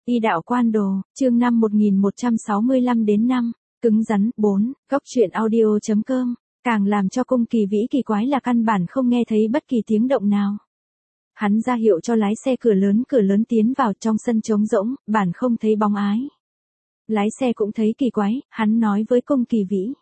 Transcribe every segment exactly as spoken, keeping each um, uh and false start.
Y đạo quan đồ, chương năm một nghìn một trăm sáu mươi lăm đến năm, cứng rắn, bốn, góc truyện audio.com, càng làm cho Cung Kỳ Vĩ kỳ quái là căn bản không nghe thấy bất kỳ tiếng động nào. Hắn ra hiệu cho lái xe cửa lớn cửa lớn tiến vào trong sân trống rỗng, bản không thấy bóng ái. Lái xe cũng thấy kỳ quái, hắn nói với Cung Kỳ Vĩ.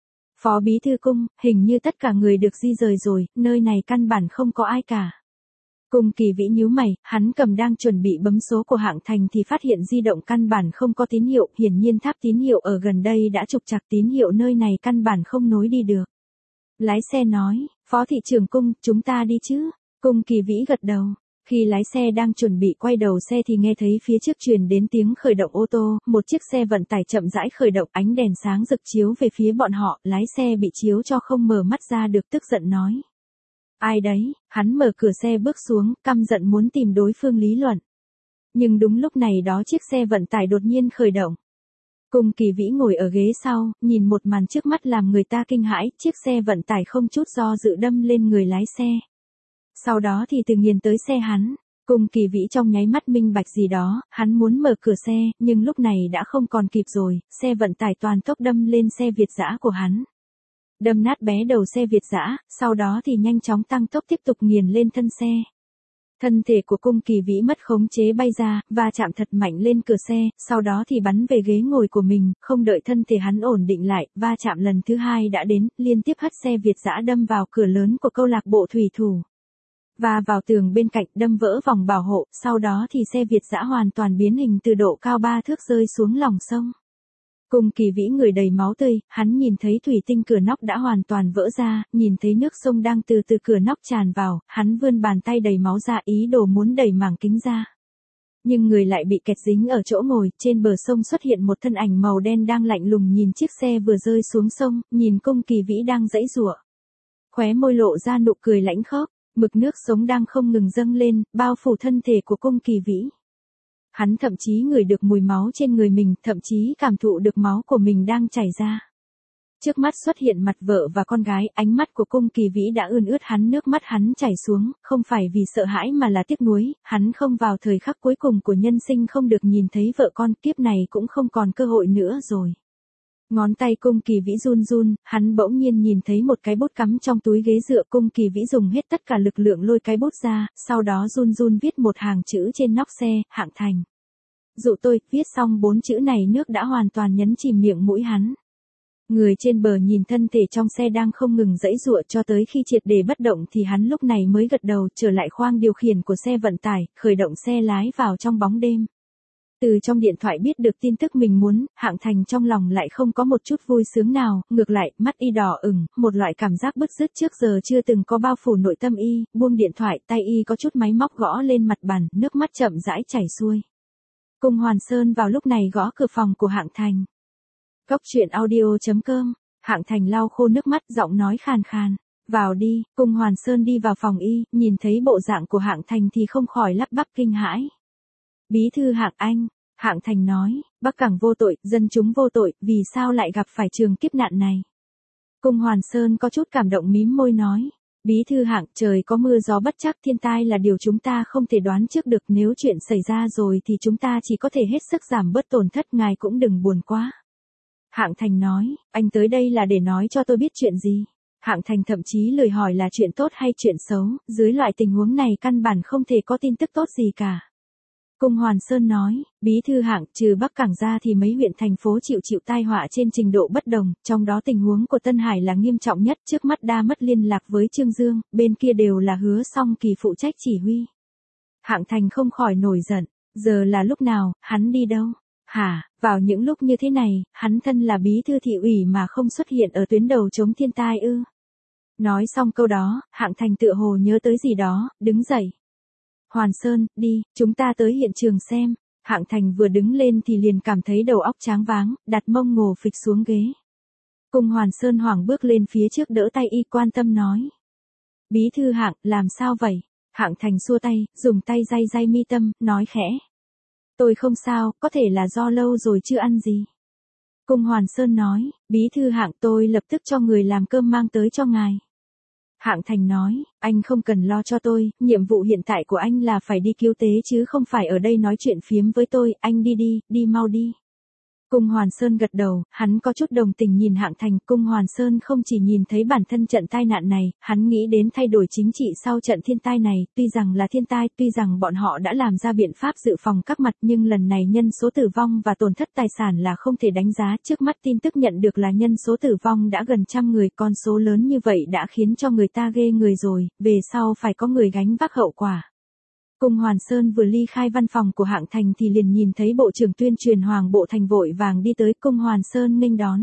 Phó bí thư Cung, hình như tất cả người được di rời rồi, nơi này căn bản không có ai cả. Cung Kỳ Vĩ nhíu mày, hắn cầm đang chuẩn bị bấm số của Hạng Thành thì phát hiện di động căn bản không có tín hiệu, hiển nhiên tháp tín hiệu ở gần đây đã trục trặc, tín hiệu nơi này căn bản không nối đi được. Lái xe nói, Phó thị trưởng Cung, chúng ta đi chứ? Cung Kỳ Vĩ gật đầu. Khi lái xe đang chuẩn bị quay đầu xe thì nghe thấy phía trước truyền đến tiếng khởi động ô tô, một chiếc xe vận tải chậm rãi khởi động, ánh đèn sáng rực chiếu về phía bọn họ, lái xe bị chiếu cho không mở mắt ra được, tức giận nói. Ai đấy? Hắn mở cửa xe bước xuống, căm giận muốn tìm đối phương lý luận. Nhưng đúng lúc này đó chiếc xe vận tải đột nhiên khởi động. Cung Kỳ Vĩ ngồi ở ghế sau, nhìn một màn trước mắt làm người ta kinh hãi, chiếc xe vận tải không chút do dự đâm lên người lái xe. Sau đó thì từ nghiền tới xe hắn. Cung Kỳ Vĩ trong nháy mắt minh bạch gì đó, hắn muốn mở cửa xe, nhưng lúc này đã không còn kịp rồi, xe vận tải toàn tốc đâm lên xe Việt dã của hắn. Đâm nát bé đầu xe Việt dã, sau đó thì nhanh chóng tăng tốc tiếp tục nghiền lên thân xe. Thân thể của Cung Kỳ Vĩ mất khống chế bay ra, và chạm thật mạnh lên cửa xe, sau đó thì bắn về ghế ngồi của mình, không đợi thân thể hắn ổn định lại, va chạm lần thứ hai đã đến, liên tiếp hất xe Việt dã đâm vào cửa lớn của câu lạc bộ thủy thủ. Và vào tường bên cạnh đâm vỡ vòng bảo hộ, sau đó thì xe Việt dã hoàn toàn biến hình từ độ cao ba thước rơi xuống lòng sông. Cung Kỳ Vĩ người đầy máu tươi, hắn nhìn thấy thủy tinh cửa nóc đã hoàn toàn vỡ ra, nhìn thấy nước sông đang từ từ cửa nóc tràn vào, hắn vươn bàn tay đầy máu ra ý đồ muốn đẩy mảng kính ra. Nhưng người lại bị kẹt dính ở chỗ ngồi, trên bờ sông xuất hiện một thân ảnh màu đen đang lạnh lùng nhìn chiếc xe vừa rơi xuống sông, nhìn Cung Kỳ Vĩ đang giãy giụa. Khóe môi lộ ra nụ cười lãnh khốc, mực nước sống đang không ngừng dâng lên, bao phủ thân thể của Cung Kỳ Vĩ. Hắn thậm chí ngửi được mùi máu trên người mình, thậm chí cảm thụ được máu của mình đang chảy ra. Trước mắt xuất hiện mặt vợ và con gái, ánh mắt của Cung Kỳ Vĩ đã ươn ướt, hắn nước mắt hắn chảy xuống, không phải vì sợ hãi mà là tiếc nuối, hắn không vào thời khắc cuối cùng của nhân sinh không được nhìn thấy vợ con, kiếp này cũng không còn cơ hội nữa rồi. Ngón tay Cung Kỳ Vĩ run run, hắn bỗng nhiên nhìn thấy một cái bút cắm trong túi ghế dựa, Cung Kỳ Vĩ dùng hết tất cả lực lượng lôi cái bút ra, sau đó run run viết một hàng chữ trên nóc xe, Hạng Thành. Dụ tôi, viết xong bốn chữ này nước đã hoàn toàn nhấn chìm miệng mũi hắn. Người trên bờ nhìn thân thể trong xe đang không ngừng giãy giụa cho tới khi triệt để bất động thì hắn lúc này mới gật đầu trở lại khoang điều khiển của xe vận tải, khởi động xe lái vào trong bóng đêm. Từ trong điện thoại biết được tin tức mình muốn, Hạng Thành trong lòng lại không có một chút vui sướng nào, ngược lại, mắt y đỏ ửng, một loại cảm giác bứt rứt trước giờ chưa từng có bao phủ nội tâm y, buông điện thoại, tay y có chút máy móc gõ lên mặt bàn, nước mắt chậm rãi chảy xuôi. Cung Hoàn Sơn vào lúc này gõ cửa phòng của Hạng Thành. Góc truyện audio.com, Hạng Thành lau khô nước mắt, giọng nói khàn khàn. Vào đi, Cung Hoàn Sơn đi vào phòng y, nhìn thấy bộ dạng của Hạng Thành thì không khỏi lắp bắp kinh hãi. Bí thư Hạng anh, Hạng Thành nói, Bắc Cảng vô tội, dân chúng vô tội, vì sao lại gặp phải trường kiếp nạn này? Cung Hoàn Sơn có chút cảm động mím môi nói. Bí thư Hạng, trời có mưa gió bất trắc, thiên tai là điều chúng ta không thể đoán trước được, nếu chuyện xảy ra rồi thì chúng ta chỉ có thể hết sức giảm bớt tổn thất, ngài cũng đừng buồn quá. Hạng Thành nói, anh tới đây là để nói cho tôi biết chuyện gì? Hạng Thành thậm chí lười hỏi là chuyện tốt hay chuyện xấu, dưới loại tình huống này căn bản không thể có tin tức tốt gì cả. Cung Hoàn Sơn nói, Bí thư Hạng, trừ Bắc Cảng ra thì mấy huyện thành phố chịu chịu tai họa trên trình độ bất đồng, trong đó tình huống của Tân Hải là nghiêm trọng nhất, trước mắt đa mất liên lạc với Trương Dương, bên kia đều là Hứa Song Kỳ phụ trách chỉ huy. Hạng Thành không khỏi nổi giận, giờ là lúc nào, hắn đi đâu? Hả, vào những lúc như thế này, hắn thân là bí thư thị ủy mà không xuất hiện ở tuyến đầu chống thiên tai ư? Nói xong câu đó, Hạng Thành tựa hồ nhớ tới gì đó, đứng dậy. Hoàn Sơn, đi, chúng ta tới hiện trường xem. Hạng Thành vừa đứng lên thì liền cảm thấy đầu óc choáng váng, đặt mông ngồi phịch xuống ghế. Cung Hoàn Sơn hoảng bước lên phía trước đỡ tay y, quan tâm nói. Bí thư Hạng, làm sao vậy? Hạng Thành xua tay, dùng tay day day mi tâm, nói khẽ. Tôi không sao, có thể là do lâu rồi chưa ăn gì. Cung Hoàn Sơn nói, Bí thư Hạng, tôi lập tức cho người làm cơm mang tới cho ngài. Hạng Thành nói, anh không cần lo cho tôi, nhiệm vụ hiện tại của anh là phải đi cứu tế chứ không phải ở đây nói chuyện phiếm với tôi, anh đi đi, đi mau đi. Cung Hoàn Sơn gật đầu, hắn có chút đồng tình nhìn Hạng Thành. Cung Hoàn Sơn không chỉ nhìn thấy bản thân trận tai nạn này, hắn nghĩ đến thay đổi chính trị sau trận thiên tai này, tuy rằng là thiên tai, tuy rằng bọn họ đã làm ra biện pháp dự phòng các mặt nhưng lần này nhân số tử vong và tổn thất tài sản là không thể đánh giá. Trước mắt tin tức nhận được là nhân số tử vong đã gần trăm người, con số lớn như vậy đã khiến cho người ta ghê người rồi, về sau phải có người gánh vác hậu quả. Cung Hoàn Sơn vừa ly khai văn phòng của Hạng Thành thì liền nhìn thấy Bộ trưởng Tuyên truyền Hoàng Bộ Thành vội vàng đi tới. Cung Hoàn Sơn nghênh đón.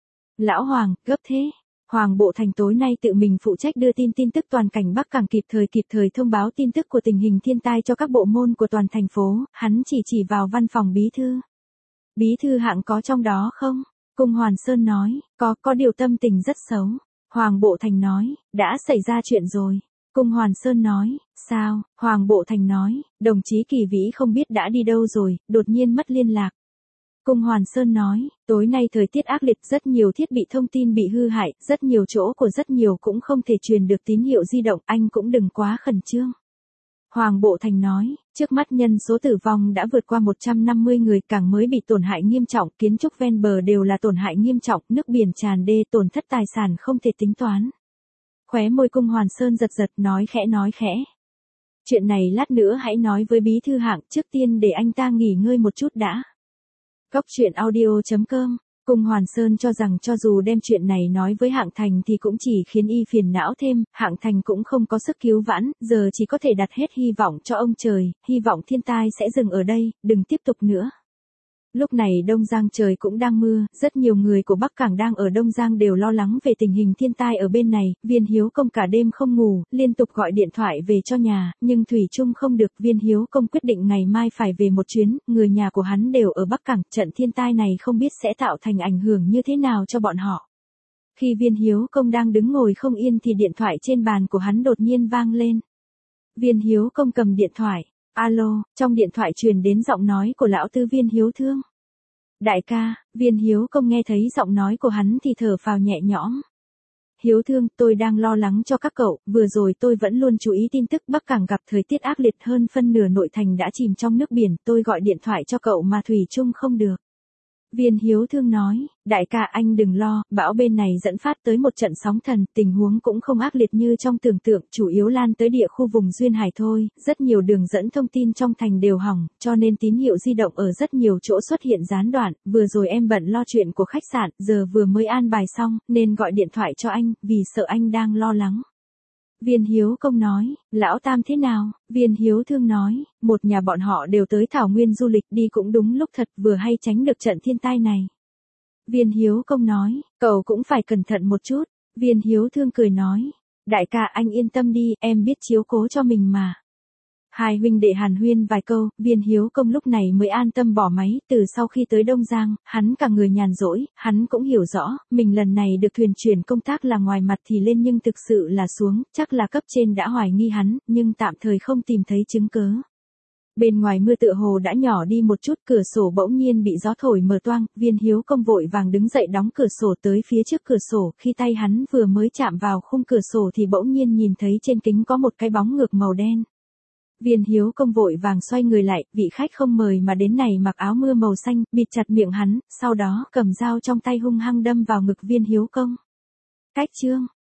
Lão Hoàng, gấp thế. Hoàng Bộ Thành tối nay tự mình phụ trách đưa tin tin tức toàn cảnh Bắc Cảng, kịp thời kịp thời thông báo tin tức của tình hình thiên tai cho các bộ môn của toàn thành phố. Hắn chỉ chỉ vào văn phòng bí thư. Bí thư Hạng có trong đó không? Cung Hoàn Sơn nói, có, có điều tâm tình rất xấu. Hoàng Bộ Thành nói, đã xảy ra chuyện rồi. Cung Hoàn Sơn nói, sao? Hoàng Bộ Thành nói, đồng chí Kỳ Vĩ không biết đã đi đâu rồi, đột nhiên mất liên lạc. Cung Hoàn Sơn nói, tối nay thời tiết ác liệt, rất nhiều thiết bị thông tin bị hư hại, rất nhiều chỗ của rất nhiều cũng không thể truyền được tín hiệu di động, anh cũng đừng quá khẩn trương. Hoàng Bộ Thành nói, trước mắt nhân số tử vong đã vượt qua một trăm năm mươi người, càng mới bị tổn hại nghiêm trọng, kiến trúc ven bờ đều là tổn hại nghiêm trọng, nước biển tràn đê, tổn thất tài sản không thể tính toán. Khóe môi Cung Hoàn Sơn giật giật, nói khẽ nói khẽ. Chuyện này lát nữa hãy nói với bí thư Hạng, trước tiên để anh ta nghỉ ngơi một chút đã. Góc truyện audio chấm com. Cung Hoàn Sơn cho rằng cho dù đem chuyện này nói với Hạng Thành thì cũng chỉ khiến y phiền não thêm, Hạng Thành cũng không có sức cứu vãn, giờ chỉ có thể đặt hết hy vọng cho ông trời, hy vọng thiên tai sẽ dừng ở đây, đừng tiếp tục nữa. Lúc này Đông Giang trời cũng đang mưa, rất nhiều người của Bắc Cảng đang ở Đông Giang đều lo lắng về tình hình thiên tai ở bên này. Viên Hiếu Công cả đêm không ngủ, liên tục gọi điện thoại về cho nhà, nhưng thủy chung không được. Viên Hiếu Công quyết định ngày mai phải về một chuyến, người nhà của hắn đều ở Bắc Cảng, trận thiên tai này không biết sẽ tạo thành ảnh hưởng như thế nào cho bọn họ. Khi Viên Hiếu Công đang đứng ngồi không yên thì điện thoại trên bàn của hắn đột nhiên vang lên. Viên Hiếu Công cầm điện thoại. Alo, trong điện thoại truyền đến giọng nói của lão tư Viên Hiếu Thương. Đại ca, Viên Hiếu Công nghe thấy giọng nói của hắn thì thở phào nhẹ nhõm. Hiếu Thương, tôi đang lo lắng cho các cậu, vừa rồi tôi vẫn luôn chú ý tin tức Bắc Cảng gặp thời tiết ác liệt, hơn phân nửa nội thành đã chìm trong nước biển, tôi gọi điện thoại cho cậu mà thủy chung không được. Viên Hiếu Thương nói, đại ca anh đừng lo, bão bên này dẫn phát tới một trận sóng thần, tình huống cũng không ác liệt như trong tưởng tượng, chủ yếu lan tới địa khu vùng duyên hải thôi, rất nhiều đường dẫn thông tin trong thành đều hỏng, cho nên tín hiệu di động ở rất nhiều chỗ xuất hiện gián đoạn, vừa rồi em bận lo chuyện của khách sạn, giờ vừa mới an bài xong, nên gọi điện thoại cho anh, vì sợ anh đang lo lắng. Viên Hiếu Công nói, lão Tam thế nào? Viên Hiếu Thương nói, một nhà bọn họ đều tới Thảo Nguyên du lịch, đi cũng đúng lúc thật, vừa hay tránh được trận thiên tai này. Viên Hiếu Công nói, cậu cũng phải cẩn thận một chút. Viên Hiếu Thương cười nói, đại ca anh yên tâm đi, em biết chiếu cố cho mình mà. Hai huynh đệ hàn huyên vài câu, Viên Hiếu Công lúc này mới an tâm bỏ máy. Từ sau khi tới Đông Giang, hắn cả người nhàn rỗi, hắn cũng hiểu rõ, mình lần này được thuyền chuyển công tác là ngoài mặt thì lên nhưng thực sự là xuống, chắc là cấp trên đã hoài nghi hắn, nhưng tạm thời không tìm thấy chứng cớ. Bên ngoài mưa tựa hồ đã nhỏ đi một chút, cửa sổ bỗng nhiên bị gió thổi mở toang, Viên Hiếu Công vội vàng đứng dậy đóng cửa sổ tới phía trước cửa sổ, khi tay hắn vừa mới chạm vào khung cửa sổ thì bỗng nhiên nhìn thấy trên kính có một cái bóng ngược màu đen. Viên Hiếu Công vội vàng xoay người lại, vị khách không mời mà đến này mặc áo mưa màu xanh, bịt chặt miệng hắn, sau đó cầm dao trong tay hung hăng đâm vào ngực Viên Hiếu Công. Cách chương